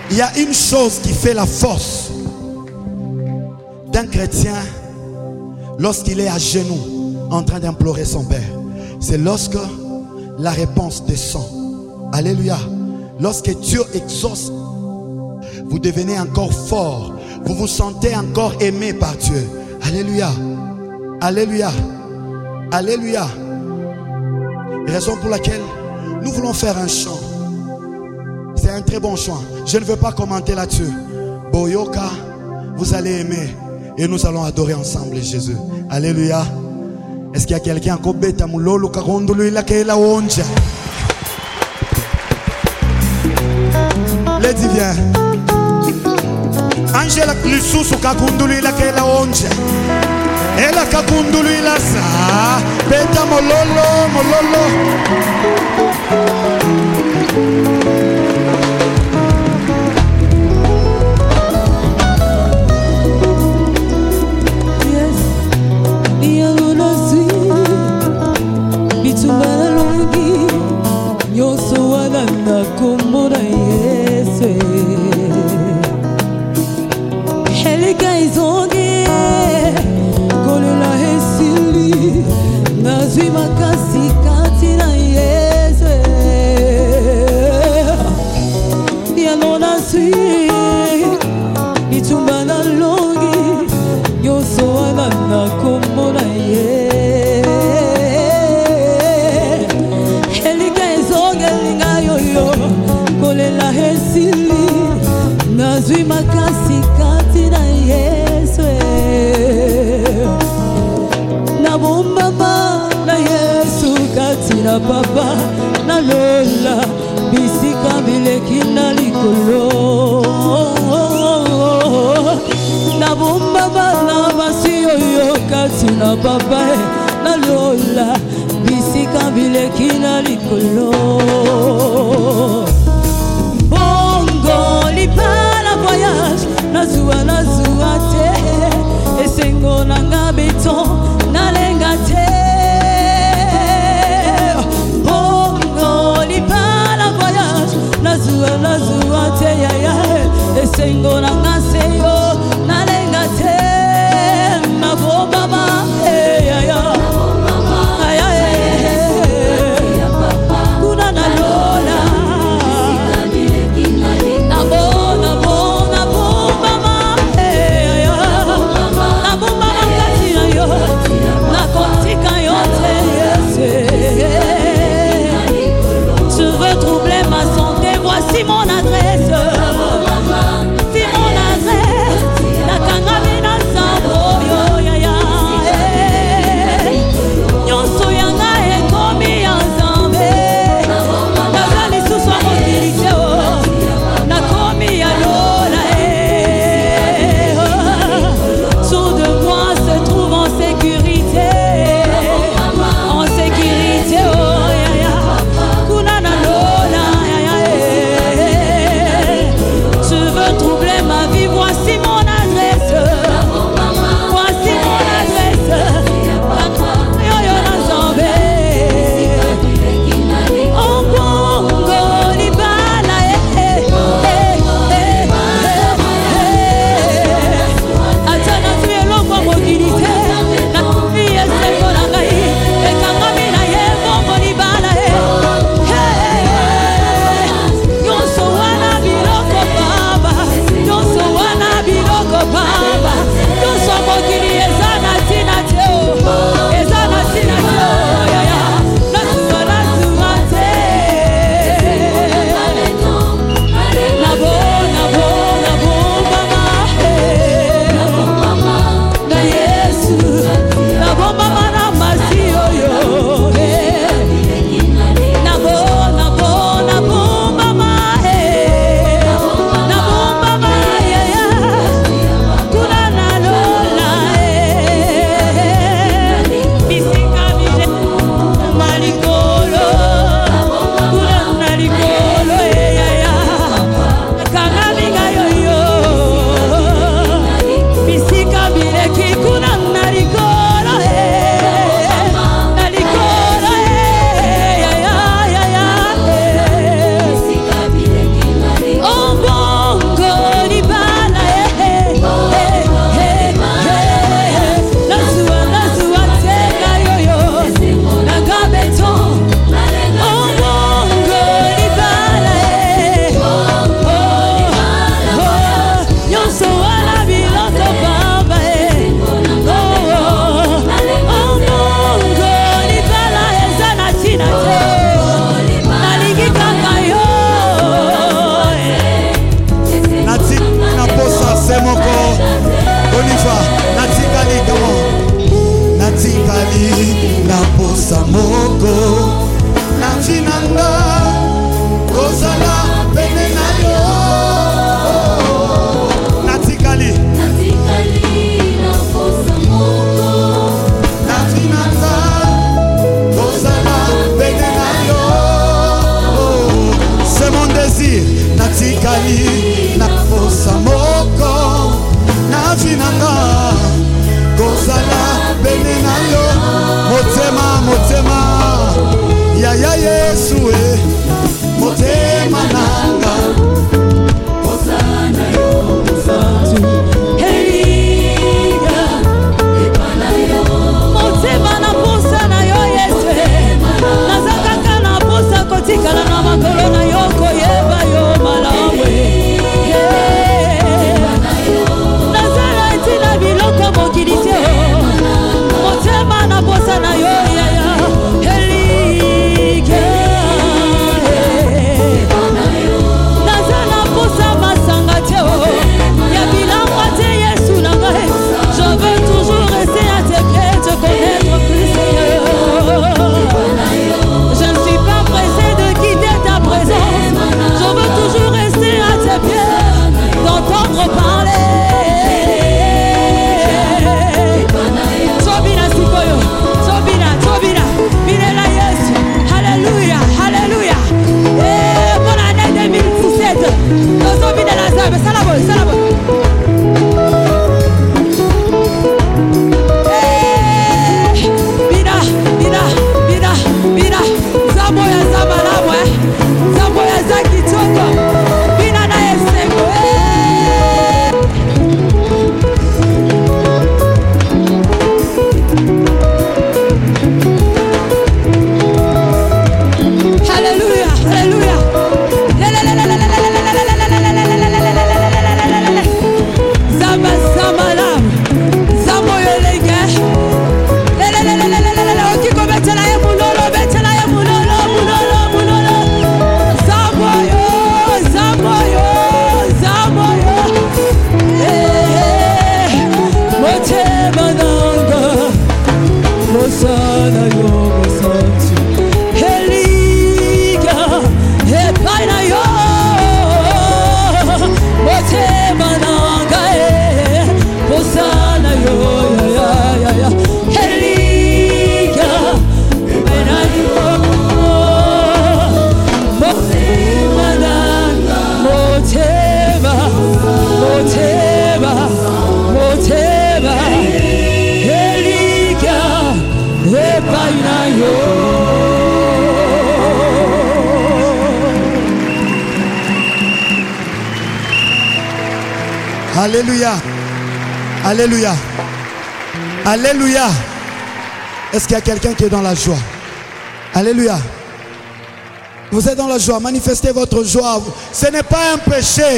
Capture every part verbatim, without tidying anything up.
Il y a une chose qui fait la force d'un chrétien lorsqu'il est à genoux en train d'implorer son Père. C'est lorsque la réponse descend. Alléluia. Lorsque Dieu exauce, vous devenez encore fort. Vous vous sentez encore aimé par Dieu. Alléluia. Alléluia. Alléluia. Raison pour laquelle nous voulons faire un chant. C'est un très bon chant. Je ne veux pas commenter là-dessus. Boyoka, vous allez aimer. Et nous allons adorer ensemble Jésus. Alléluia. Est-ce qu'il y a quelqu'un qui a moulolo kakondulu ila kela onja? Lady viens. Angela lisusu kakondulu ila kela onja. Ela kakondulu ila sa. Beta mololo mololo. Kumbura Yesu Helika izonge Kolula hesili Nazwi makasi kati na Yesu Yanona sui Itumba na longi Yoso wana na kumbura Yesu Kolela hesili Nazwi makasi kati na Yesu Na bombama na Yesu kati na papa Na lola bisika bileki na likolo Na bombama na basi yoyo kati na papa Na lola bisika bileki na likolo Lipala voyage, nazua nazua te, esengo nanga beton, nalenga te. Bongo lipala voyage, nazua nazua te ya ya, esengo nanga seyo, nalenga te. Na bomba ma ya ya, ya ya, kuna na lola. Tu veux troubler ma santé, voici mon adresse. Dis mon On y va. Natikali, comment? Natikali, na posa moko. Na finanga, kozala pene na yo. Natikali. Natikali, na posa moko. Na finanga, kozala pene na yo. C'est mon désir. Natikali, na posa moko. Na finanga, kozala pene na yo. Motema, motema, ya ya Yesu eh. Motema nanga, Kozana yo, Santu. Eliga, epana yo. Motema na posa na yo Yesu. Nazakaka na posa kotikala na makolo na yo koyeba yo malawe. Nazala etina biloko mokili te. Motema na posa na yo ya ya. Eliga. Nazala posa masanga te. Ya bilamba te Yesu na ngai. Je veux toujours rester à tes pieds, te connaître plus Seigneur. Je ne suis pas pressé de quitter ta présence. Je veux toujours rester à tes pieds, t'entendre parler. Sobina sikoyo, sobina, sobina, binela Yesu. Alléluia, alléluia. Et pour l'année deux mille dix-sept, sobina la zabe, salabo, salabo. Eh, bina, bina, bina, bina. Zabo ya zaba labwe, zabo ya zaki toko. Bina na esengo. Alléluia, alléluia. Zaba zaba lam, zabo yolega. Okiko betela ye munolo, betela ye munolo, munolo, munolo. Zabo yo, zabo yo, zabo yo. Eh, motema nanga, mosana yo, mosantu. Eliga, epaina yo. Motema nanga, eh, mosana yo, ya, ya, ya, ya. Eliga, epaina yo. Motema nanga, motema, motema, motema. Eliga, epaina yo. Alléluia. Alléluia. Alléluia. Est-ce qu'il y a quelqu'un qui est dans la joie? Alléluia. Vous êtes dans la joie. Manifestez votre joie. Ce n'est pas un péché.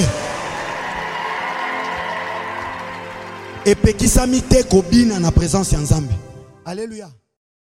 Et pekisami te kobina na présence ya Nzambe. Alléluia.